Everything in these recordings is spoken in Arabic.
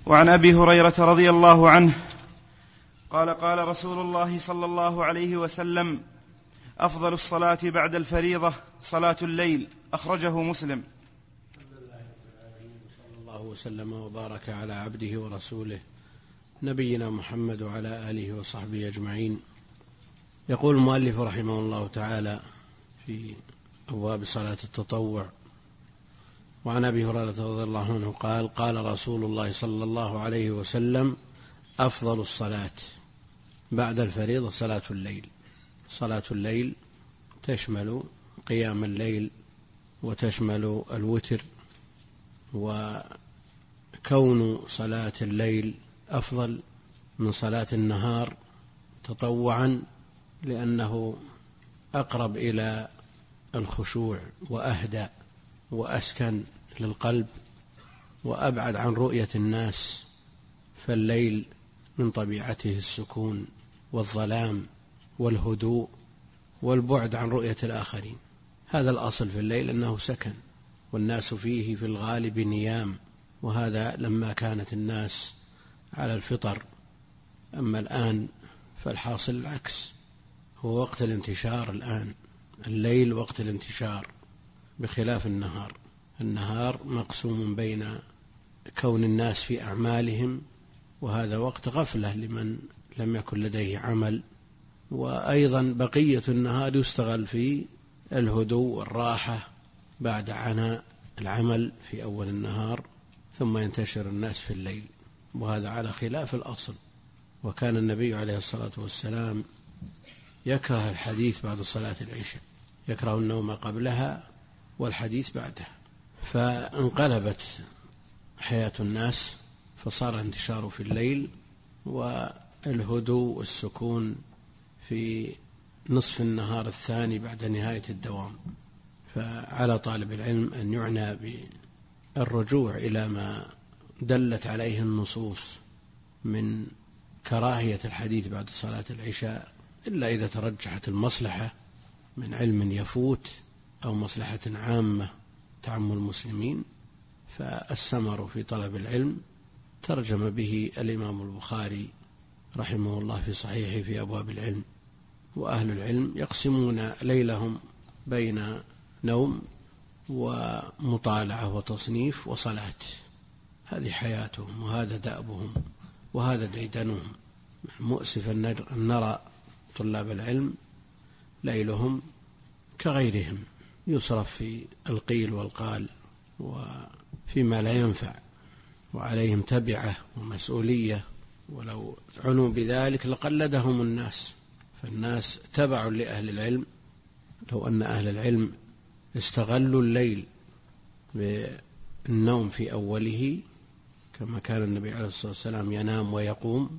وعن أبي هريرة رضي الله عنه قال قال رسول الله صلى الله عليه وسلم: أفضل الصلاة بعد الفريضة صلاة الليل. أخرجه مسلم. صلى الله وسلم وبارك على عبده ورسوله نبينا محمد وعلى آله وصحبه أجمعين. يقول المؤلف رحمه الله تعالى في أبواب صلاة التطوع: وعن أبي هريرة رضي الله عنه قال قال رسول الله صلى الله عليه وسلم: أفضل الصلاة بعد الفريضة صلاة الليل. صلاة الليل تشمل قيام الليل وتشمل الوتر، وكون صلاة الليل أفضل من صلاة النهار تطوعا لأنه أقرب إلى الخشوع وأهدى وأسكن للقلب وأبعد عن رؤية الناس، فالليل من طبيعته السكون والظلام والهدوء والبعد عن رؤية الآخرين. هذا الأصل في الليل أنه سكن، والناس فيه في الغالب نيام، وهذا لما كانت الناس على الفطر. أما الآن فالحاصل العكس، هو وقت الانتشار الآن، الليل وقت الانتشار بخلاف النهار. النهار مقسوم بين كون الناس في أعمالهم، وهذا وقت غفلة لمن لم يكن لديه عمل، وأيضا بقية النهار يستغل في الهدوء والراحة بعد عناء العمل في أول النهار، ثم ينتشر الناس في الليل، وهذا على خلاف الأصل. وكان النبي عليه الصلاة والسلام يكره الحديث بعد صلاة العشاء، يكره النوم قبلها والحديث بعدها، فانقلبت حياة الناس فصار انتشار في الليل والهدوء والسكون في نصف النهار الثاني بعد نهاية الدوام. فعلى طالب العلم أن يعنى بالرجوع إلى ما دلت عليه النصوص من كراهية الحديث بعد صلاة العشاء، إلا إذا ترجحت المصلحة من علم يفوت أو مصلحة عامة تعم المسلمين، فالسمر في طلب العلم ترجم به الإمام البخاري رحمه الله في صحيحه في أبواب العلم. وأهل العلم يقسمون ليلهم بين نوم ومطالعة وتصنيف وصلاة، هذه حياتهم وهذا دأبهم وهذا ديدنهم. مؤسف أن نرى طلاب العلم ليلهم كغيرهم يصرف في القيل والقال وفيما لا ينفع، وعليهم تبعة ومسؤولية، ولو عنوا بذلك لقلدهم الناس، فالناس تبع لأهل العلم. لو أن أهل العلم استغلوا الليل بالنوم في أوله كما كان النبي عليه الصلاة والسلام ينام ويقوم،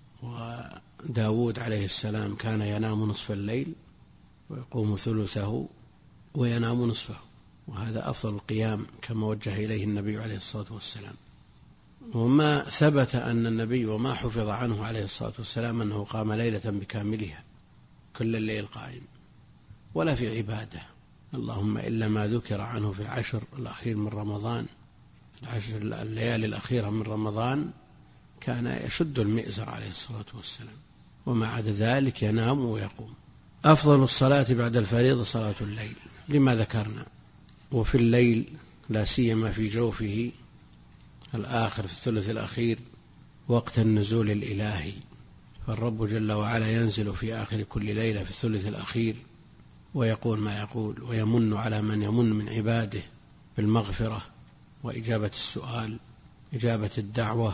وداود عليه السلام كان ينام نصف الليل ويقوم ثلثه وينام نصفه، وهذا أفضل القيام كما وجه إليه النبي عليه الصلاة والسلام. وما ثبت أن النبي وما حفظ عنه عليه الصلاة والسلام أنه قام ليلة بكاملها كل الليل قائم ولا في عبادة، اللهم إلا ما ذكر عنه في العشر الأخير من رمضان، العشر الليالي الأخيرة من رمضان كان يشد المئزر عليه الصلاة والسلام، وما عدا ذلك ينام ويقوم. أفضل الصلاة بعد الفريضة صلاة الليل لما ذكرنا، وفي الليل لا سيما في جوفه الآخر في الثلث الأخير وقت النزول الإلهي، فالرب جل وعلا ينزل في آخر كل ليلة في الثلث الأخير ويقول ما يقول، ويمن على من يمن من عباده بالمغفرة وإجابة السؤال، إجابة الدعوة،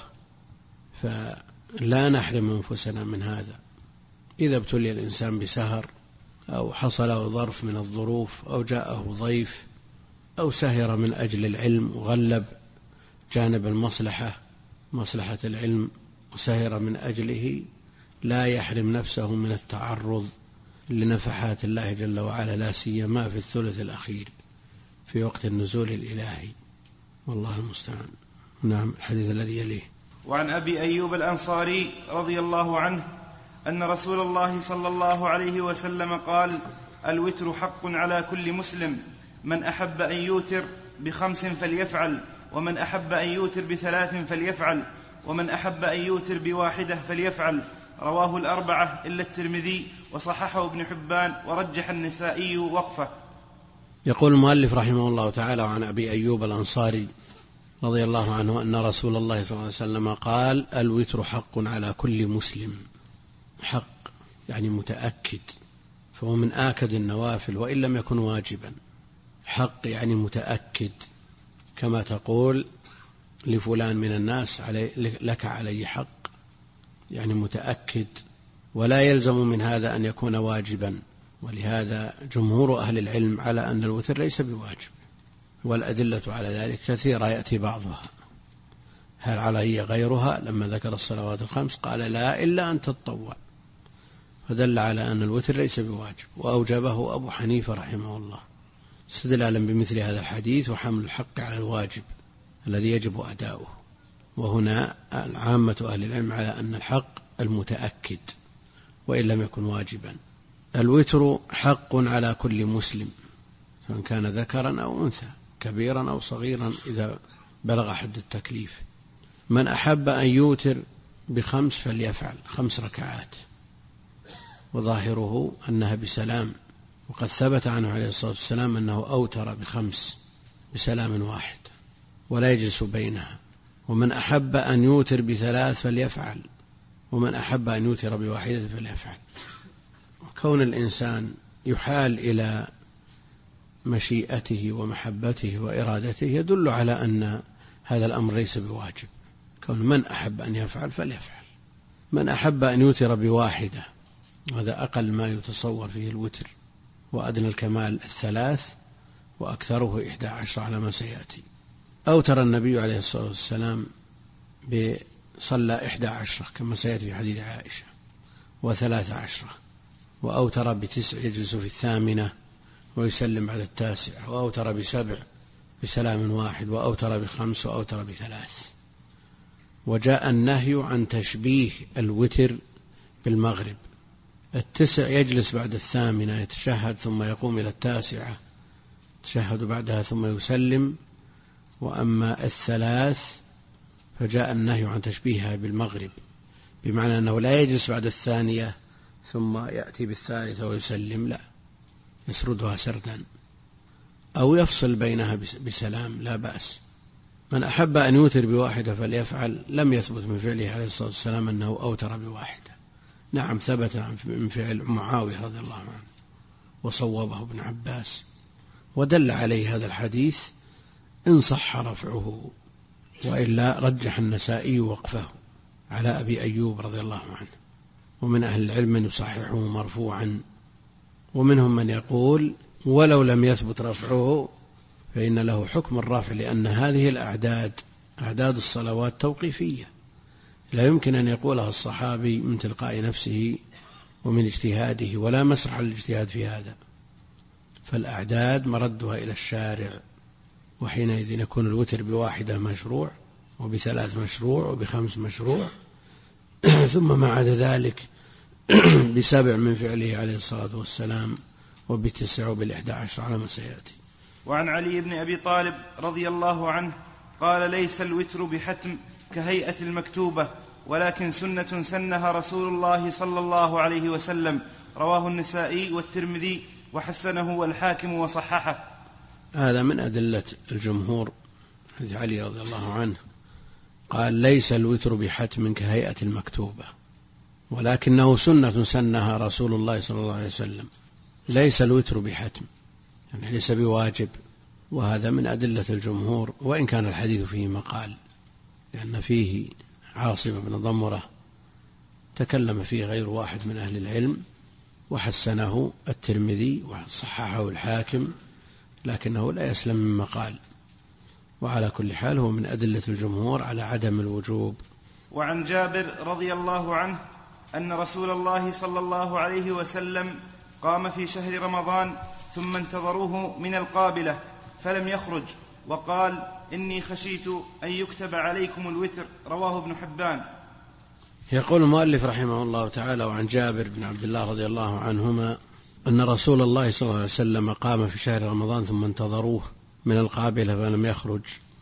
فلا نحرم أنفسنا من هذا. إذا ابتلي الإنسان بسهر أو حصل له ظرف من الظروف أو جاءه ضيف أو سهر من أجل العلم وغلب جانب المصلحة مصلحة العلم وسهر من أجله، لا يحرم نفسه من التعرض لنفحات الله جل وعلا، لا سيما في الثلث الأخير في وقت النزول الإلهي، والله المستعان. نعم. الحديث الذي يليه: وعن أبي أيوب الأنصاري رضي الله عنه أن رسول الله صلى الله عليه وسلم قال: الوتر حق على كل مسلم، من أحب أن يوتر ب5 فليفعل، ومن أحب أن يوتر ب3 فليفعل. ومن أحب أن يوتر بواحدة فليفعل. رواه الأربعة إلا الترمذي، وصححه ابن حبان، ورجح النسائي وقفه. يقول المؤلف رحمه الله تعالى عن أبي أيوب الأنصاري رضي الله عنه أن رسول الله صلى الله عليه وسلم قال: الوتر حق على كل مسلم. حق يعني متأكد، فهو من آكد النوافل وإن لم يكن واجبا. حق يعني متأكد، كما تقول لفلان من الناس لك علي حق، يعني متأكد، ولا يلزم من هذا أن يكون واجبا. ولهذا جمهور أهل العلم على أن الوتر ليس بواجب، والأدلة على ذلك كثيرة يأتي بعضها. هل علي غيرها؟ لما ذكر الصلوات الخمس قال: لا، إلا أن تتطوع، فدل على أن الوتر ليس بواجب، وأوجبه أبو حنيفة رحمه الله استدلالا بمثل هذا الحديث وحمل الحق على الواجب الذي يجب أداؤه. وهنا عامة أهل العلم على أن الحق المتأكد وإن لم يكن واجبا. الوتر حق على كل مسلم، سواء كان ذكرا أو أنثى، كبيرا أو صغيرا إذا بلغ حد التكليف. من أحب أن يوتر ب5 فليفعل 5 ركعات، وظاهره أنها بسلام، وقد ثبت عنه عليه الصلاة والسلام أنه أوتر ب5 بسلام واحد ولا يجلس بينها. ومن أحب أن يوتر ب3 فليفعل، ومن أحب أن يوتر بواحدة فليفعل. وكون الإنسان يحال إلى مشيئته ومحبته وإرادته يدل على أن هذا الأمر ليس بواجب. كون من أحب أن يفعل فليفعل. من أحب أن يوتر بواحدة، هذا أقل ما يتصور فيه الوتر، وأدنى الكمال 3، وأكثره 11 على ما سيأتي. أوتر النبي عليه الصلاة والسلام صلى 11 كما سيأتي في حديث عائشة، و13، وأوتر ب9 يجلس في 8 ويسلم بعد 9، وأوتر ب7 بسلام واحد، وأوتر ب5، وأوتر ب3. وجاء النهي عن تشبيه الوتر بالمغرب. 9 يجلس بعد 8 يتشهد ثم يقوم إلى 9 يتشهد بعدها ثم يسلم. وأما 3 فجاء النهي عن تشبيهها بالمغرب، بمعنى أنه لا يجلس بعد 2 ثم يأتي بال3 ويسلم، لا، يسردها سردا أو يفصل بينها بسلام، لا بأس. من أحب أن يوتر بواحدة فليفعل. لم يثبت من فعله عليه الصلاة والسلام أنه أوتر بواحدة. نعم، ثبت من فعل معاوية رضي الله عنه وصوبه ابن عباس، ودل عليه هذا الحديث إن صح رفعه، وإلا رجح النسائي وقفه على أبي أيوب رضي الله عنه. ومن أهل العلم من يصححه مرفوعا، ومنهم من يقول ولو لم يثبت رفعه فإن له حكم الرفع، لأن هذه الأعداد أعداد الصلوات توقيفية، لا يمكن أن يقولها الصحابي من تلقاء نفسه ومن اجتهاده، ولا مسرح للاجتهاد في هذا. فالأعداد مردها إلى الشارع، وحينئذ يكون الوتر بواحدة مشروع، وب3 مشروع، وب5 مشروع، ثم ما عدا ذلك ب7 من فعله عليه الصلاة والسلام، وب9 وب11 على ما سيأتي. وعن علي بن أبي طالب رضي الله عنه قال: ليس الوتر بحتم كهيئة المكتوبة، ولكن سنة سنها رسول الله صلى الله عليه وسلم. رواه النسائي والترمذي وحسنه والحاكم وصححه. هذا من أدلة الجمهور. حديث علي رضي الله عنه قال: ليس الوتر بحتم كهيئة المكتوبة، ولكنه سنة سنها رسول الله صلى الله عليه وسلم. ليس الوتر بحتم يعني ليس بواجب، وهذا من أدلة الجمهور، وإن كان الحديث فيه مقال، لأن فيه عاصم بن ضمرة تكلم فيه غير واحد من أهل العلم، وحسنه الترمذي وصححه الحاكم، لكنه لا يسلم من مقال. وعلى كل حال هو من أدلة الجمهور على عدم الوجوب. وعن جابر رضي الله عنه أن رسول الله صلى الله عليه وسلم قام في شهر رمضان ثم انتظروه من القابلة فلم يخرج، وقال: إني خشيت أن يكتب عليكم الوتر. رواه ابن حبان. يقول المؤلف رحمه الله تعالى: وعن جابر بن عبد الله رضي الله عنهما أن رسول الله صلى الله عليه وسلم قام في شهر رمضان ثم انتظروه من القابلة فلم يخرج،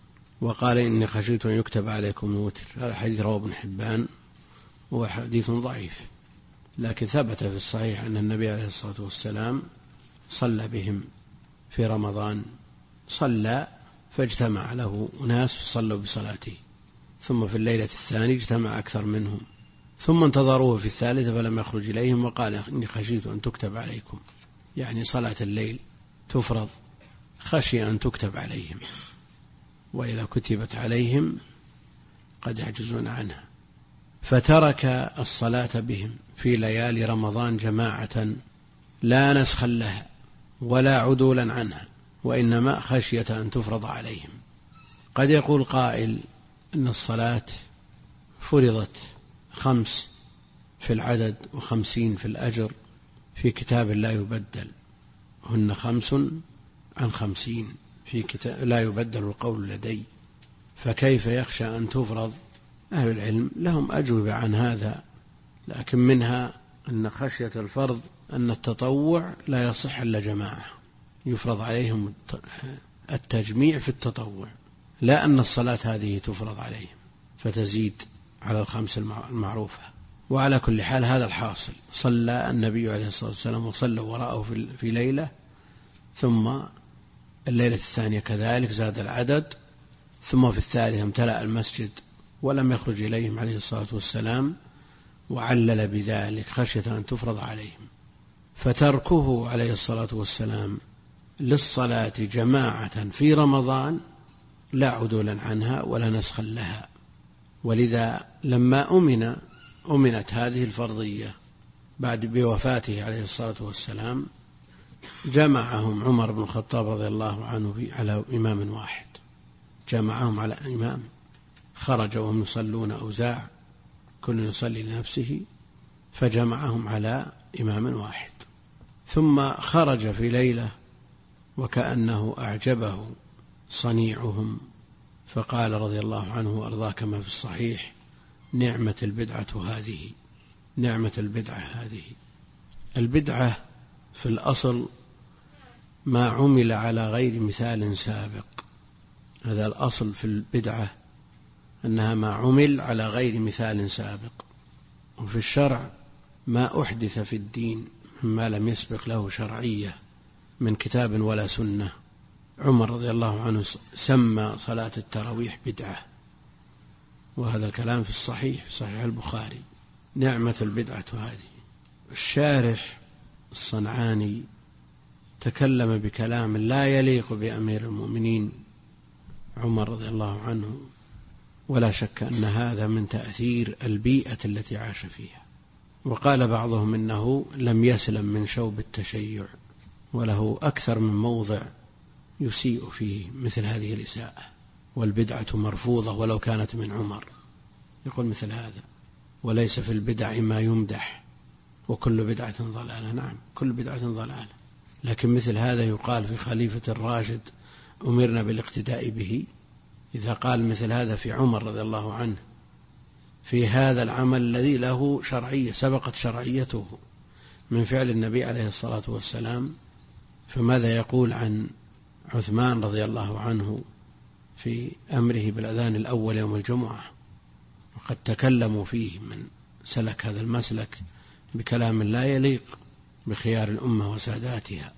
وقال إني خشيت أن يكتب عليكم الوتر. هذا حديث رواه ابن حبان وهو حديث ضعيف، لكن ثبت في الصحيح أن النبي عليه الصلاة والسلام صلى بهم في رمضان، صلى فاجتمع له ناس صلوا بصلاته، ثم في الليلة الثانية اجتمع أكثر منهم، ثم انتظروه في الثالثة فلم يخرج إليهم وقال إني خشيت أن تكتب عليكم، يعني صلاة الليل تفرض خشي أن تكتب عليهم، وإذا كتبت عليهم قد يعجزون عنها، فترك الصلاة بهم في ليالي رمضان جماعة لا نسخا لها ولا عدولا عنها، وإنما خشية أن تفرض عليهم. قد يقول قائل إن الصلاة فرضت 5 في العدد و50 في الأجر في كتاب لا يبدل، هن 5 عن 50 في كتاب لا يبدل القول لدي، فكيف يخشى أن تفرض؟ أهل العلم لهم أجوبة عن هذا، لكن منها أن خشية الفرض أن التطوع لا يصح إلا جماعة، يفرض عليهم التجميع في التطوع، لا أن الصلاة هذه تفرض عليهم فتزيد على 5 المعروفة. وعلى كل حال هذا الحاصل، صلى النبي عليه الصلاة والسلام وصلوا وراءه في ليلة، ثم الليلة الثانية كذلك زاد العدد، ثم في الثالثة امتلأ المسجد ولم يخرج إليهم عليه الصلاة والسلام، وعلل بذلك خشية أن تفرض عليهم، فتركه عليه الصلاة والسلام للصلاة جماعة في رمضان لا عدولا عنها ولا نسخا لها. ولذا لما أمنت هذه الفرضية بعد بوفاته عليه الصلاة والسلام جمعهم عمر بن الخطاب رضي الله عنه على إمام واحد، جمعهم على إمام، خرج وهم يصلون أوزاع كل يصلي لنفسه، فجمعهم على إمام واحد، ثم خرج في ليلة وكأنه أعجبه صنيعهم، فقال رضي الله عنه وأرضاه كما في الصحيح: نعمة البدعة هذه، نعمة البدعة هذه. البدعة في الأصل ما عمل على غير مثال سابق، هذا الأصل في البدعة أنها ما عمل على غير مثال سابق، وفي الشرع ما أحدث في الدين مما لم يسبق له شرعية من كتاب ولا سنة. عمر رضي الله عنه سمى صلاة التراويح بدعة، وهذا الكلام في الصحيح، في صحيح البخاري، نعمة البدعة هذه. الشارح الصنعاني تكلم بكلام لا يليق بأمير المؤمنين عمر رضي الله عنه، ولا شك أن هذا من تأثير البيئة التي عاش فيها. وقال بعضهم إنه لم يسلم من شوب التشيع، وله أكثر من موضع يسيء فيه مثل هذه الإساءة، والبدعة مرفوضة ولو كانت من عمر، يقول مثل هذا: وليس في البدع ما يمدح وكل بدعة ضلالة. نعم، كل بدعة ضلالة، لكن مثل هذا يقال في خليفة الراشد أمرنا بالاقتداء به. إذا قال مثل هذا في عمر رضي الله عنه في هذا العمل الذي له شرعية سبقت شرعيته من فعل النبي عليه الصلاة والسلام، فماذا يقول عن عثمان رضي الله عنه في أمره بالأذان الأول يوم الجمعة؟ وقد تكلموا فيه من سلك هذا المسلك بكلام لا يليق بخيار الأمة وساداتها.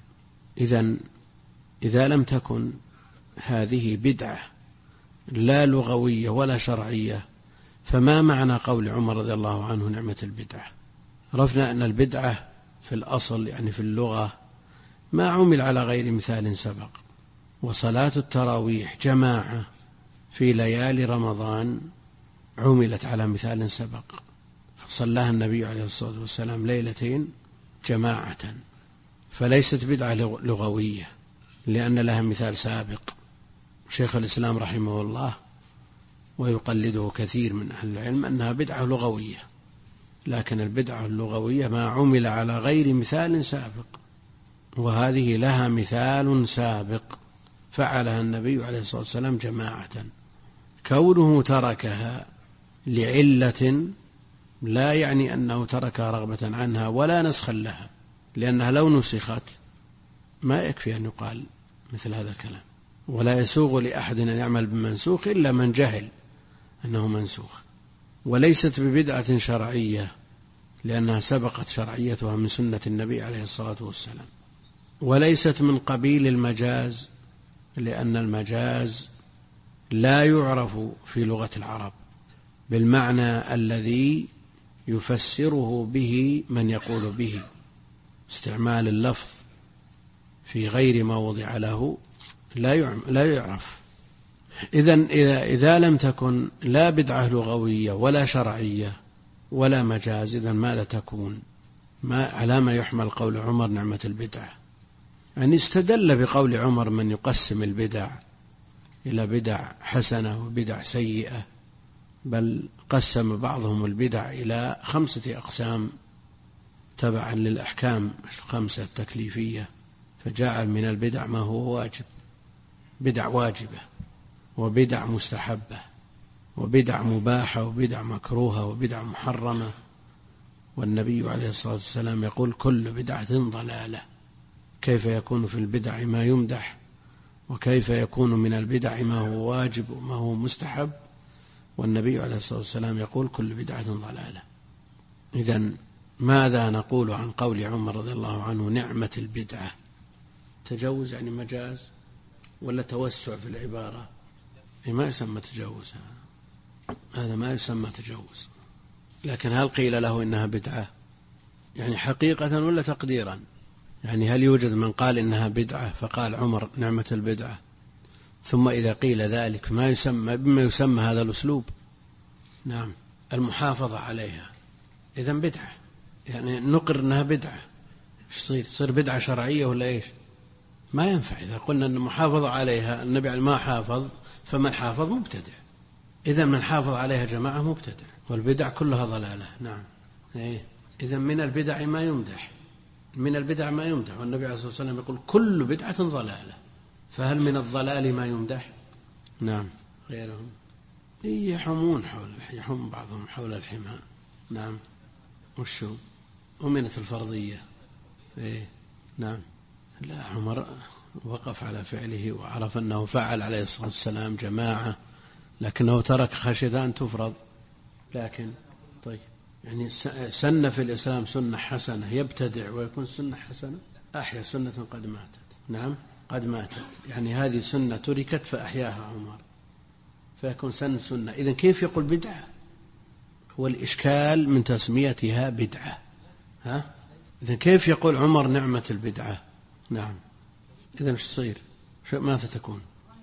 إذا لم تكن هذه بدعة لا لغوية ولا شرعية، فما معنى قول عمر رضي الله عنه نعمة البدعة؟ عرفنا أن البدعة في الأصل يعني في اللغة ما عمل على غير مثال سبق، وصلاة التراويح جماعة في ليالي رمضان عملت على مثال سبق، فصلاها النبي عليه الصلاة والسلام ليلتين جماعة، فليست بدعة لغوية لأن لها مثال سابق. شيخ الإسلام رحمه الله ويقلده كثير من أهل العلم أنها بدعة لغوية، لكن البدعة اللغوية ما عمل على غير مثال سابق، وهذه لها مثال سابق فعلها النبي عليه الصلاة والسلام جماعة. كونه تركها لعلة لا يعني أنه تركها رغبة عنها ولا نسخا لها، لأنها لو نسخت ما يكفي أن يقال مثل هذا الكلام. ولا يسوغ لأحد أن يعمل بمنسوخ إلا من جهل أنه منسوخ. وليست ببدعة شرعية لأنها سبقت شرعيتها من سنة النبي عليه الصلاة والسلام. وليست من قبيل المجاز لأن المجاز لا يعرف في لغة العرب بالمعنى الذي يفسره به من يقول به. استعمال اللفظ في غير ما وضع له لا يعرف. إذا لم تكن لا بدعة لغوية ولا شرعية ولا مجاز، إذن ماذا تكون؟ على ما يحمل قول عمر نعمة البدعة. يعني استدل بقول عمر من يقسم البدع إلى بدع حسنة وبدع سيئة، بل قسم بعضهم البدع إلى 5 أقسام تبعا للأحكام 5 التكليفية، فجعل من البدع ما هو واجب، بدع واجبة وبدع مستحبة وبدع مباحة وبدع مكروهة وبدع محرمة. والنبي عليه الصلاة والسلام يقول كل بدعة ضلالة. كيف يكون في البدع ما يمدح؟ وكيف يكون من البدع ما هو واجب وما هو مستحب؟ والنبي عليه الصلاة والسلام يقول كل بدعة ضلالة. إذن ماذا نقول عن قول عمر رضي الله عنه نعمة البدعة؟ تجوز يعني مجاز ولا توسع في العبارة؟ ما يسمى تجوز، هذا ما يسمى تجوز. لكن هل قيل له إنها بدعة يعني حقيقة ولا تقديرا؟ يعني هل يوجد من قال إنها بدعة فقال عمر نعمة البدعة، ثم إذا قيل ذلك بما يسمى هذا الأسلوب؟ نعم، المحافظة عليها إذن بدعة، يعني نقر أنها بدعة. تصير بدعة شرعية ولا إيش؟ ما ينفع. إذا قلنا أن المحافظة عليها النبي ما حافظ، فمن حافظ مبتدع. إذا من حافظ عليها جماعة مبتدع، والبدع كلها ضلالة. نعم. إذا من البدع ما يمدح، من البدع ما يمدح، والنبي عليه الصلاة والسلام يقول كل بدعة ضلالة. فهل من الضلال ما يمدح؟ نعم. غيرهم يحوم بعضهم حول الحمى. نعم. وشو أمنة الفرضية؟ نعم. لا، عمر وقف على فعله وعرف أنه فعل عليه الصلاة والسلام جماعة، لكنه ترك خشية أن تفرض. لكن طيب، يعني سن في الإسلام سنة حسنة يبتدع ويكون سنة حسنة؟ أحيا سنة قد ماتت. نعم، قد ماتت، يعني هذه سنة تركت فأحياها عمر فيكون سنة. إذن كيف يقول بدعة؟ هو الإشكال من تسميتها بدعة. إذن كيف يقول عمر نعمة البدعة؟ نعم. إذن ايش تصير؟ ماذا تكون؟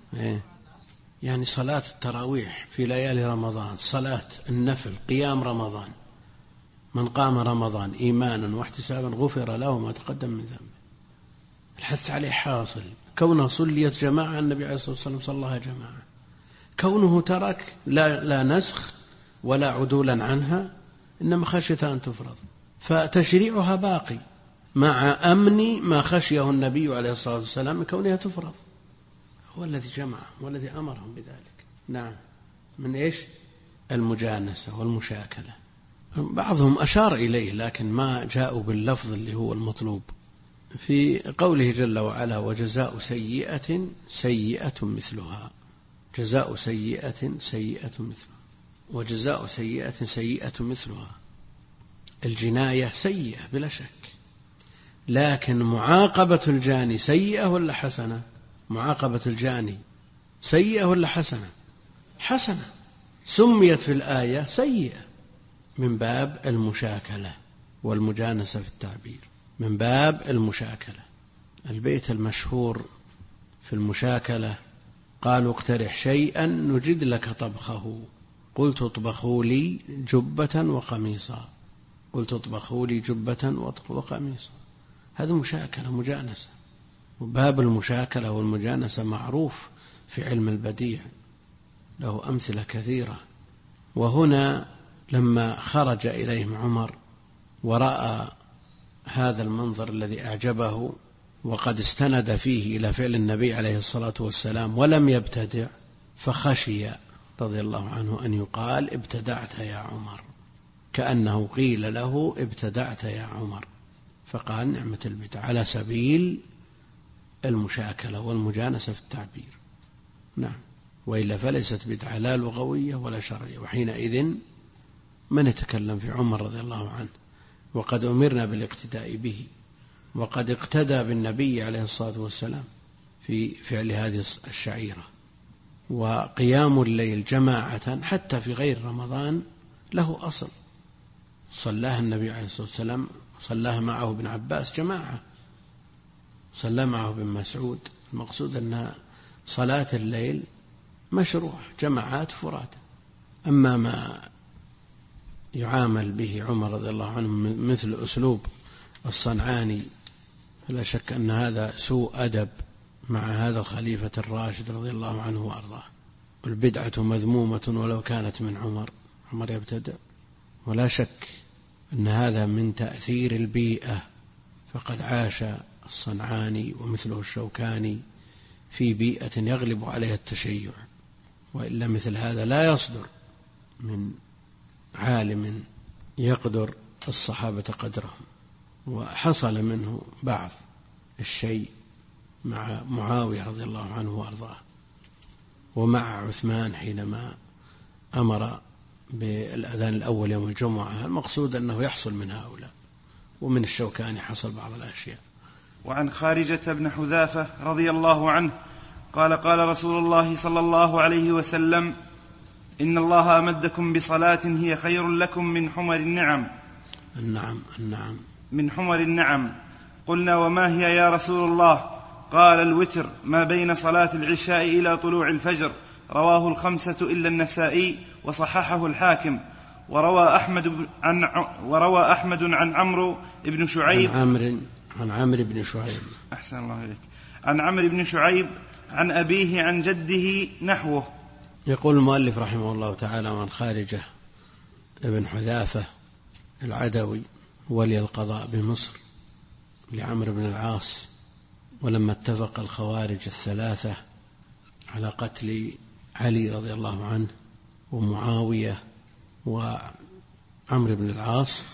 يعني صلاة التراويح في ليالي رمضان، صلاة النفل، قيام رمضان، من قام رمضان إيمانا واحتسابا غفر له ما تقدم من ذنبه. الحث عليه حاصل. كونه صليت جماعة، النبي عليه الصلاة والسلام صلىها جماعة. كونه ترك لا نسخ ولا عدولا عنها، إنما خشية أن تفرض، فتشريعها باقي مع أمن ما خشيه النبي عليه الصلاة والسلام من كونها تفرض. هو الذي جمع والذي أمرهم بذلك. نعم. من إيش؟ المجانسة والمشاكلة. بعضهم أشار إليه لكن ما جاءوا باللفظ اللي هو المطلوب. في قوله جل وعلا وجزاء سيئة سيئة مثلها، جزاء سيئة سيئة مثلها، وجزاء سيئة سيئة مثلها. الجناية سيئة بلا شك، لكن معاقبة الجاني سيئة ولا حسنة؟ معاقبة الجاني سيئة ولا حسنة؟ حسنة. سميت في الآية سيئة من باب المشاكلة والمجانسة في التعبير، من باب المشاكلة. البيت المشهور في المشاكلة قالوا اقترح شيئا نجد لك طبخه، قلت اطبخوا لي جبة وقميصا، قلت اطبخوا لي جبة وقميصا. هذا مشاكلة مجانسة. وباب المشاكلة والمجانسة معروف في علم البديع، له أمثلة كثيرة. وهنا لما خرج إليهم عمر ورأى هذا المنظر الذي أعجبه وقد استند فيه إلى فعل النبي عليه الصلاة والسلام ولم يبتدع، فخشي رضي الله عنه أن يقال ابتدعت يا عمر، كأنه قيل له ابتدعت يا عمر، فقال نعمة البدعة على سبيل المشاكلة والمجانسة في التعبير. نعم، وإلا فليست بدعة لا لغوية ولا شرعية، وحينئذ من يتكلم في عمر رضي الله عنه؟ وقد أمرنا بالاقتداء به، وقد اقتدى بالنبي عليه الصلاة والسلام في فعل هذه الشعيرة. وقيام الليل جماعة حتى في غير رمضان له أصل، صلاها النبي عليه الصلاة والسلام، صلاها معه ابن عباس جماعة، صلى معه ابن مسعود. المقصود أن صلاة الليل مشروع جماعات فرادى. أما ما يعامل به عمر رضي الله عنه مثل أسلوب الصنعاني، فلا شك أن هذا سوء أدب مع هذا الخليفة الراشد رضي الله عنه وأرضاه. والبدعة مذمومة ولو كانت من عمر يبتدع، ولا شك أن هذا من تأثير البيئة، فقد عاش الصنعاني ومثله الشوكاني في بيئة يغلب عليها التشيع، وإلا مثل هذا لا يصدر من عالم يقدر الصحابة قدرهم. وحصل منه بعض الشيء مع معاوية رضي الله عنه وأرضاه، ومع عثمان حينما أمر بالأذان الأول يوم الجمعة. المقصود أنه يحصل من هؤلاء، ومن الشوكاني حصل بعض الأشياء. وعن خارجة بن حذافة رضي الله عنه قال: قال رسول الله صلى الله عليه وسلم: إن الله أمدكم بصلاة هي خير لكم من حمر النعم. النعم من حمر النعم. قلنا: وما هي يا رسول الله؟ قال: الوتر ما بين صلاة العشاء إلى طلوع الفجر. رواه الخمسة إلا النسائي وصححه الحاكم. وروى أحمد عن عمرو بن شعيب عن عمرو بن شعيب أحسن الله إليك، عن عمرو بن شعيب عن أبيه عن جده نحوه. يقول المؤلف رحمه الله تعالى: عن خارجة ابن حذافة العدوي ولي القضاء بمصر لعمرو بن العاص، ولما اتفق الخوارج الثلاثة على قتل علي رضي الله عنه ومعاوية وعمرو بن العاص،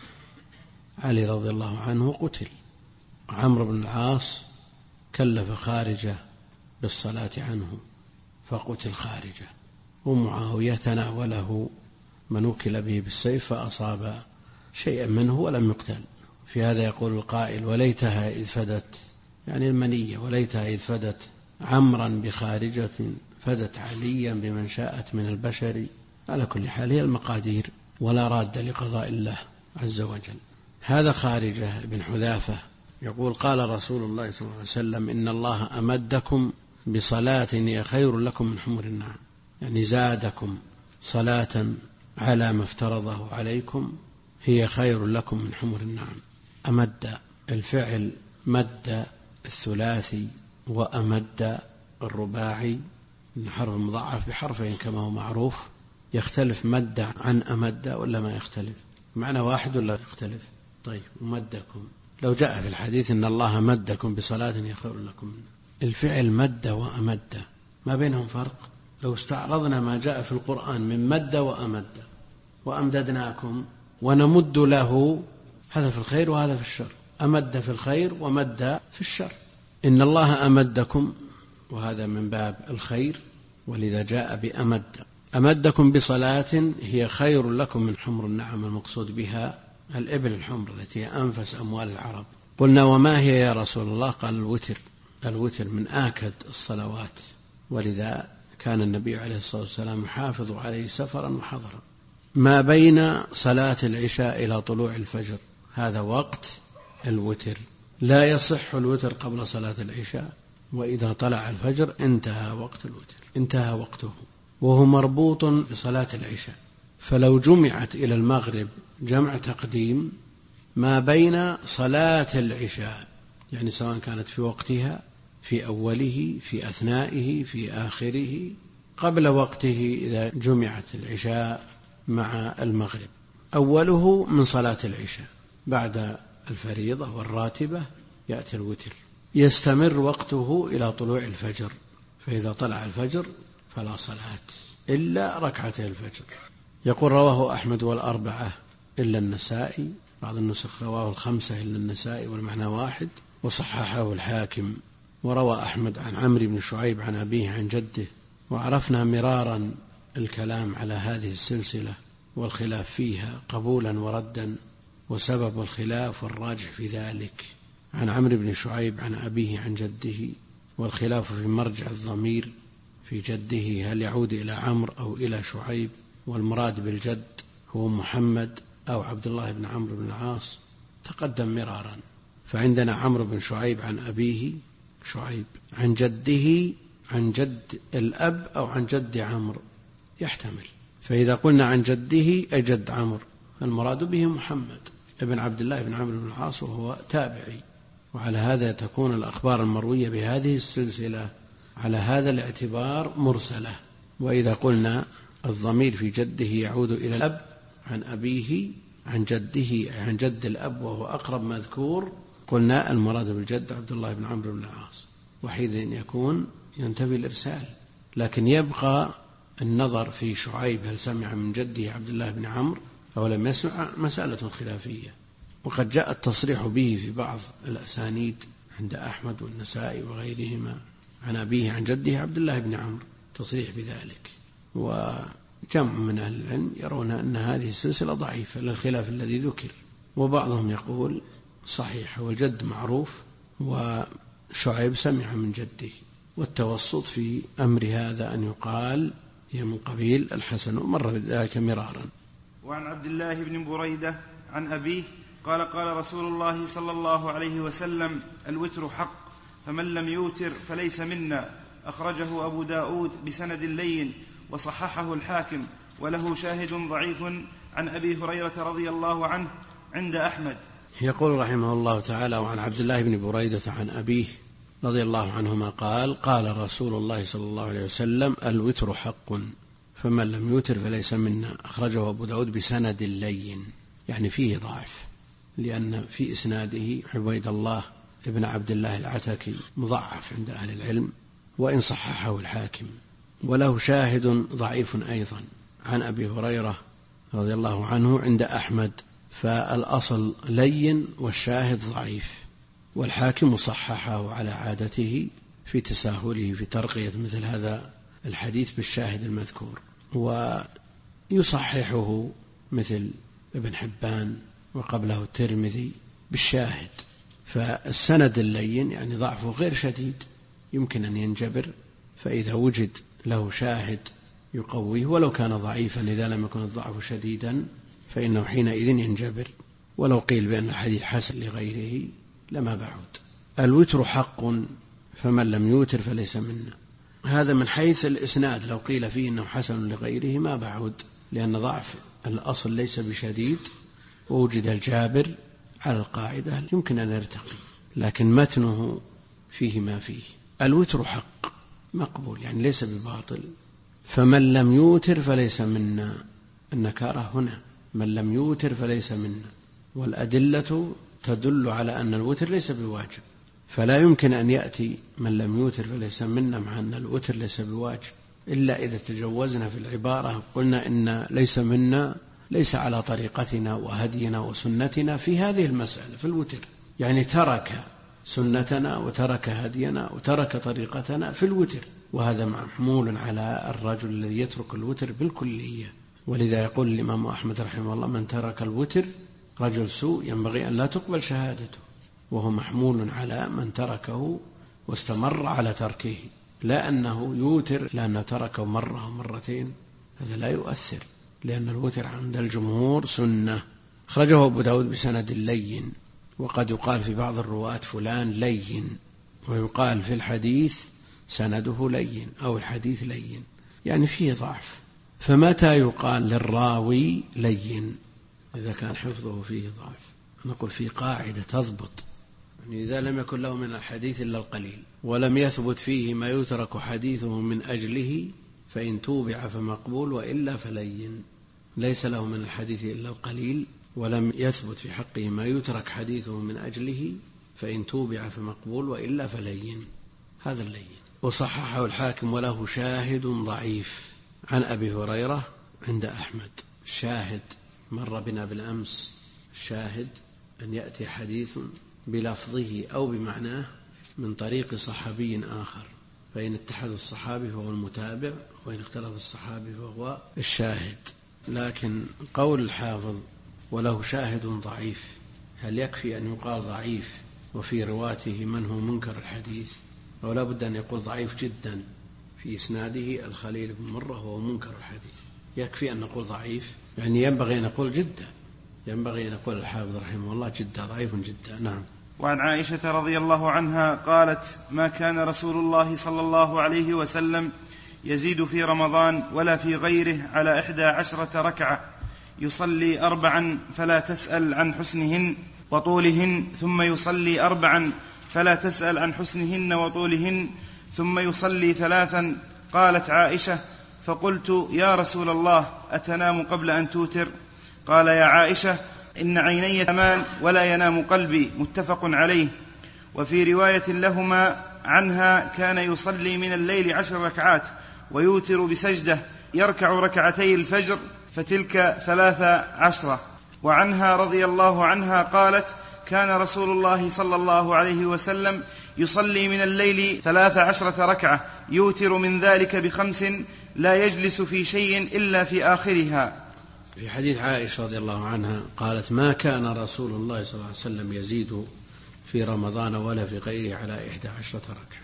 علي رضي الله عنه قتل. عمرو بن العاص كلف خارجة بالصلاة عنه فقتل خارجة، ومعاوية تناوله من وكل به بالسيف فأصاب شيئا منه ولم يقتل. في هذا يقول القائل: وليتها إذ فدت، يعني المنية، وليتها إذ فدت عمرا بخارجة فدت عليا بمن شاءت من البشر. على كل حال هي المقادير ولا راد لقضاء الله عز وجل. هذا خارجة بن حذافة يقول: قال رسول الله صلى الله عليه وسلم: إن الله أمدكم بصلاة هي خير لكم من حمر النعم، يعني زادكم صلاة على ما افترضه عليكم هي خير لكم من حمر النعم. أمد الفعل مد الثلاثي وأمد الرباعي، الحرف المضاعف بحرفين كما هو معروف. يختلف مد عن أمد ولا ما يختلف؟ معنى واحد ولا يختلف؟ طيب، ومدكم لو جاء في الحديث إن الله مدكم بصلاة هي خير لكم، الفعل مد وأمد ما بينهم فرق. لو استعرضنا ما جاء في القرآن من مد وأمد وأمددناكم ونمد له، هذا في الخير وهذا في الشر، أمد في الخير ومد في الشر. إن الله أمدكم، وهذا من باب الخير، ولذا جاء بأمد. أمدكم بصلاة هي خير لكم من حمر النعم، المقصود بها الإبل الحمر التي هي أنفس أموال العرب. قلنا: وما هي يا رسول الله؟ قال: الوتر. الوتر من آكد الصلوات، ولذا كان النبي عليه الصلاة والسلام يحافظ عليه سفرا وحضرا. ما بين صلاة العشاء إلى طلوع الفجر هذا وقت الوتر، لا يصح الوتر قبل صلاة العشاء، وإذا طلع الفجر انتهى وقت الوتر، انتهى وقته، وهو مربوط بصلاة العشاء. فلو جمعت إلى المغرب جمع تقديم ما بين صلاة العشاء، يعني سواء كانت في وقتها، في أوله، في أثنائه، في آخره، قبل وقته إذا جمعت العشاء مع المغرب. أوله من صلاة العشاء، بعد الفريضة والراتبة يأتي الوتر، يستمر وقته إلى طلوع الفجر، فإذا طلع الفجر فلا صلاة إلا ركعتي الفجر. يقول: رواه أحمد والأربعة إلا النسائي، بعض النسخ رواه الخمسة إلا النسائي والمعنى واحد، وصححه الحاكم. وروى أحمد عن عمرو بن شعيب عن أبيه عن جده وعرفنا مرارا الكلام على هذه السلسلة والخلاف فيها قبولا وردا، وسبب الخلاف والراجح في ذلك عن عمرو بن شعيب عن أبيه عن جده، والخلاف في مرجع الضمير في جده هل يعود إلى عمرو أو إلى شعيب، والمراد بالجد هو محمد أو عبد الله بن عمرو بن العاص تقدم مرارا. فعندنا عمرو بن شعيب عن أبيه شعيب عن جده عن جد الأب أو عن جد عمرو يحتمل، فإذا قلنا عن جده أي جد عمرو المراد به محمد ابن عبد الله بن عمرو بن العاص وهو تابعي. وعلى هذا تكون الأخبار المروية بهذه السلسلة على هذا الاعتبار مرسلة. وإذا قلنا الضمير في جده يعود إلى الأب عن أبيه عن جده عن جد الأب وهو أقرب مذكور، قلنا المراد بالجد عبد الله بن عمرو بن العاص، وحينئذ يكون ينتفي الإرسال. لكن يبقى النظر في شعيب هل سمع من جده عبد الله بن عمرو أو لم يسمع مسألة خلافية، وقد جاء التصريح به في بعض الأسانيد عند أحمد والنسائي وغيرهما عن أبيه عن جده عبد الله بن عمرو تصريح بذلك. وجمع من أهل العلم يرون أن هذه السلسلة ضعيفة للخلاف الذي ذكر، وبعضهم يقول صحيح والجد معروف وشعيب سمع من جده. والتوسط في أمر هذا أن يقال هي من قبيل الحسن، ومر ذلك مرارا. وعن عبد الله بن بريدة عن أبيه قال قال رسول الله صلى الله عليه وسلم الوتر حق فمن لم يوتر فليس منا، أخرجه أبو داود بسند لين وصححه الحاكم، وله شاهد ضعيف عن أبي هريرة رضي الله عنه عند أحمد. يقول رحمه الله تعالى: وعن عبد الله بن بريدة عن أبيه رضي الله عنهما قال قال رسول الله صلى الله عليه وسلم الوتر حق فمن لم يوتر فليس منا، أخرجه أبو داود بسند لين، يعني فيه ضعف، لأن في إسناده عبيد الله ابن عبد الله العتكي مضعف عند أهل العلم، وإن صححه الحاكم. وله شاهد ضعيف أيضا عن أبي هريرة رضي الله عنه عند أحمد، فالأصل لين والشاهد ضعيف، والحاكم صححه على عادته في تساهله في ترقية مثل هذا الحديث بالشاهد المذكور، ويصححه مثل ابن حبان وقبله الترمذي بالشاهد. فالسند اللين يعني ضعفه غير شديد يمكن أن ينجبر، فإذا وجد له شاهد يقويه ولو كان ضعيفا إذا لم يكن الضعف شديدا فإنه حينئذ ينجبر. ولو قيل بأن الحديث حسن لغيره لما بعد. الوتر حق فمن لم يوتر فليس منا، هذا من حيث الإسناد، لو قيل فيه أنه حسن لغيره ما بعد، لأن ضعف الأصل ليس بشديد، ووجد الجابر على القاعدة يمكن أن يرتقي، لكن متنه فيه ما فيه. الوتر حق مقبول يعني ليس بباطل. فمن لم يوتر فليس منا، النكارة هنا من لم يوتر فليس منا، والأدلة تدل على أن الوتر ليس بواجب، فلا يمكن أن يأتي من لم يوتر فليس منا مع أن الوتر ليس بواجب، إلا إذا تجوزنا في العبارة قلنا إن ليس منا ليس على طريقتنا وهدينا وسنتنا في هذه المسألة في الوتر، يعني ترك سنتنا وترك هدينا وترك طريقتنا في الوتر، وهذا محمول على الرجل الذي يترك الوتر بالكلية. ولذا يقول الإمام أحمد رحمه الله من ترك الوتر رجل سوء ينبغي أن لا تقبل شهادته، وهو محمول على من تركه واستمر على تركه، لا أنه يوتر لأنه تركه مرة أو مرتين، هذا لا يؤثر، لأن الوتر عند الجمهور سنة. أخرجه أبو داود بسند لين، وقد يقال في بعض الرواة فلان لين، ويقال في الحديث سنده لين أو الحديث لين، يعني فيه ضعف. فمتى يقال للراوي لين؟ إذا كان حفظه فيه ضعف، نقول في قاعدة تضبط، يعني إذا لم يكن له من الحديث إلا القليل ولم يثبت فيه ما يترك حديثه من أجله فإن توبع فمقبول وإلا فلين. ليس له من الحديث إلا القليل ولم يثبت في حقه ما يترك حديثه من أجله فإن توبع فمقبول وإلا فلين، هذا اللين. وصححه الحاكم وله شاهد ضعيف عن أبي هريرة عند أحمد. الشاهد مر بنا بالأمس، الشاهد أن يأتي حديث بلفظه أو بمعناه من طريق صحابي آخر، فإن اتحد الصحابي فهو المتابع، وإن اختلف الصحابي فهو الشاهد. لكن قول الحافظ وله شاهد ضعيف، هل يكفي أن يقال ضعيف وفي رواته من هو منكر الحديث، أو لا بد أن يقول ضعيف جدا في إسناده الخليل بن مرة وهو منكر الحديث؟ يكفي أن نقول ضعيف؟ يعني ينبغي أن نقول جدا، ينبغي أن يقول الحافظ رحمه الله جدا ضعيف جدا. نعم. وعن عائشة رضي الله عنها قالت: ما كان رسول الله صلى الله عليه وسلم يزيد في رمضان ولا في غيره على 11 ركعة، يصلي 4 فلا تسأل عن حسنهن وطولهن، ثم يصلي 4 فلا تسأل عن حسنهن وطولهن، ثم يصلي 3. قالت عائشة: فقلت: يا رسول الله، أتنام قبل أن توتر؟ قال: يا عائشة، إن عيني تنامان ولا ينام قلبي. متفق عليه. وفي رواية لهما عنها: كان يصلي من الليل 10 ركعات ويوتر بسجدة، يركع ركعتي الفجر، فتلك 13. وعنها رضي الله عنها قالت: كان رسول الله صلى الله عليه وسلم يصلي من الليل 13 ركعة، يوتر من ذلك ب5، لا يجلس في شيء إلا في آخرها. في حديث عائشة رضي الله عنها قالت: ما كان رسول الله صلى الله عليه وسلم يزيد في رمضان ولا في غيره على 11 ركعة.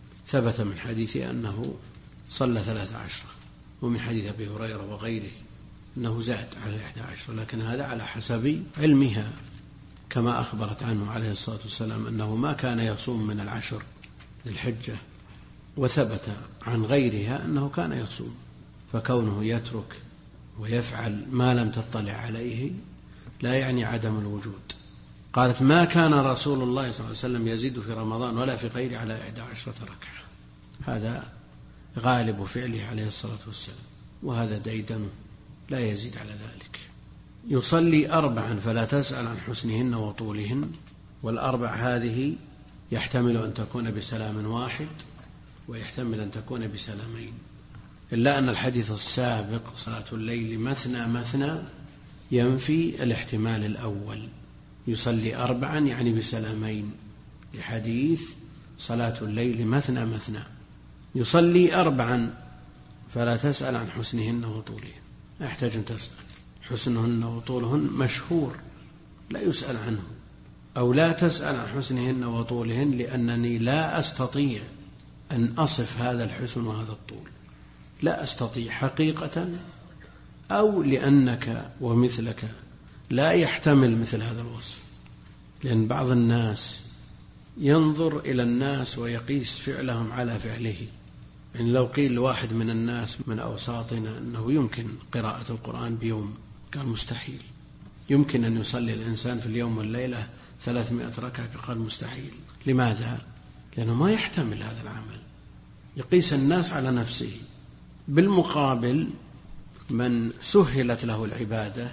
ثبت من حديثه أنه صلى 13، ومن حديث أبي هريرة وغيره أنه زاد على 11، لكن هذا على حسب علمها، كما أخبرت عنه عليه الصلاة والسلام أنه ما كان يصوم من 10 ذي الحجة، وثبت عن غيرها أنه كان يصوم، فكونه يترك ويفعل ما لم تطلع عليه لا يعني عدم الوجود. قالت: ما كان رسول الله صلى الله عليه وسلم يزيد في رمضان ولا في غيره على 11 ركعة. هذا غالب فعله عليه الصلاة والسلام، وهذا ديدنه، لا يزيد على ذلك. يصلي 4 فلا تسأل عن حسنهن وطولهن، والأربع هذه يحتمل أن تكون بسلام واحد، ويحتمل أن تكون بسلامين، إلا أن الحديث السابق صلاة الليل مثنى مثنى ينفي الاحتمال الأول. يصلي 4 يعني بسلامين، لحديث صلاة الليل مثنى مثنى. يصلي 4 فلا تسأل عن حسنهن وطولهن، لا يحتاج أن تسأل. حسنهن وطولهن مشهور لا يسأل عنه، أو لا تسأل عن حسنهن وطولهن لأنني لا أستطيع أن أصف هذا الحسن وهذا الطول، لا أستطيع حقيقة، أو لأنك ومثلك لا يحتمل مثل هذا الوصف. لأن بعض الناس ينظر إلى الناس ويقيس فعلهم على فعله. يعني لو قيل لواحد من الناس من أوساطنا أنه يمكن قراءة القرآن بيوم، قال مستحيل. يمكن أن يصلي الإنسان في اليوم والليلة 300 ركعة، قال مستحيل. لماذا؟ لأنه ما يحتمل هذا العمل، يقيس الناس على نفسه. بالمقابل من سهلت له العبادة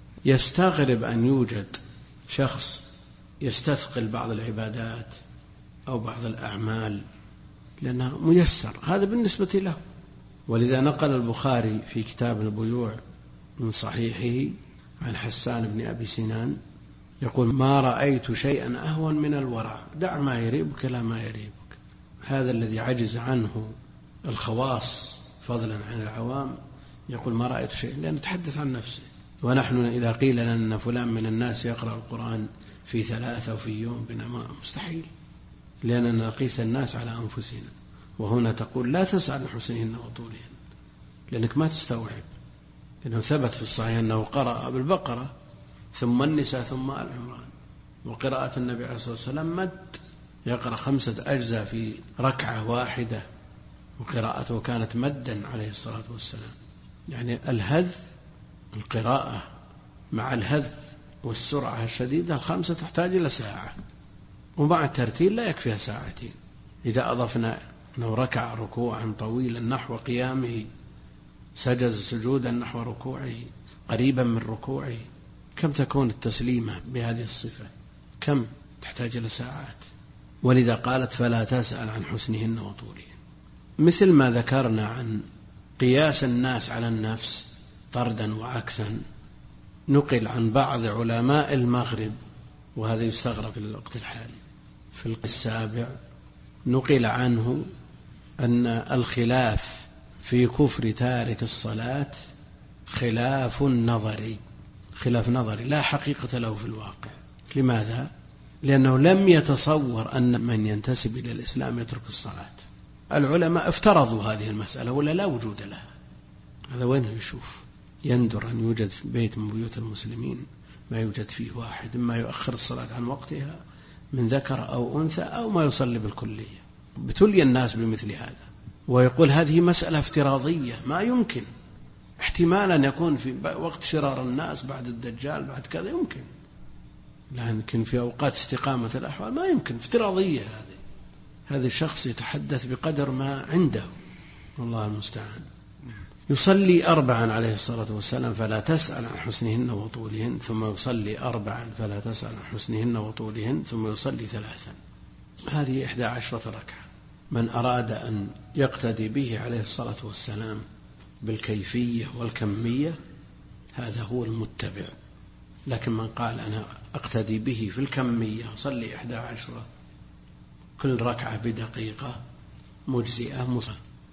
يستغرب أن يوجد شخص يستثقل بعض العبادات أو بعض الأعمال لأنه ميسر، هذا بالنسبة له. ولذا نقل البخاري في كتاب البيوع من صحيحه عن حسان بن أبي سنان يقول: ما رأيت شيئا أهون من الورع، دع ما يريبك لا ما يريبك. هذا الذي عجز عنه الخواص فضلا عن العوام يقول: ما رأيت شيئا، لأنه يتحدث عن نفسه. ونحن إذا قيل لنا أن فلان من الناس يقرأ القرآن في 3 وفي يوم بنا مستحيل، لأننا نقيس الناس على أنفسنا. وهنا تقول: لا تسأل حسنهن وطولهن، لأنك ما تستوعب. لأنه ثبت في الصحيح أنه قرأ بالبقرة ثم النساء ثم آل عمران، وقراءة النبي عليه الصلاة والسلام مد، يقرأ 5 أجزاء في ركعة واحدة، وقراءته كانت مدا عليه الصلاة والسلام. يعني الهذ، القراءة مع الهذ والسرعة الشديدة 5 تحتاج إلى ساعة، ومع الترتيل لا يكفيها 2 ساعات. إذا أضفنا أنه ركع ركوعا طويلا نحو قيامه، سجد سجودا نحو ركوعه، قريبا من ركوعه، كم تكون التسليمة بهذه الصفة؟ كم تحتاج إلى ساعات. ولذا قالت: فلا تسأل عن حسنهن وطولهن. مثل ما ذكرنا عن قياس الناس على النفس طردا وعكسا، نقل عن بعض علماء المغرب، وهذا يستغرب في الوقت الحالي، في القرن السابع نقل عنه أن الخلاف في كفر تارك الصلاة خلاف نظري لا حقيقة له في الواقع. لماذا؟ لأنه لم يتصور أن من ينتسب إلى الإسلام يترك الصلاة. العلماء افترضوا هذه المسألة ولا لا وجود لها. هذا وين يشوف؟ يندر أن يوجد في بيت من بيوت المسلمين ما يوجد فيه واحد ما يؤخر الصلاة عن وقتها من ذكر أو أنثى أو ما يصلي بالكلية. بتلي الناس بمثل هذا ويقول هذه مسألة افتراضية ما يمكن. احتمالا يكون في وقت شرار الناس بعد الدجال بعد كذا يمكن، لكن في أوقات استقامة الأحوال ما يمكن، افتراضية. هذا الشخص يتحدث بقدر ما عنده، والله المستعان. يصلي 4 عليه الصلاة والسلام فلا تسأل عن حسنهن وطولهن، ثم يصلي 4 فلا تسأل عن حسنهن وطولهن، ثم يصلي 3. هذه 11 ركعة. من أراد أن يقتدي به عليه الصلاة والسلام بالكيفية والكمية هذا هو المتبع. لكن من قال أنا أقتدي به في الكمية أصلي 11 كل ركعة بدقيقة مجزئة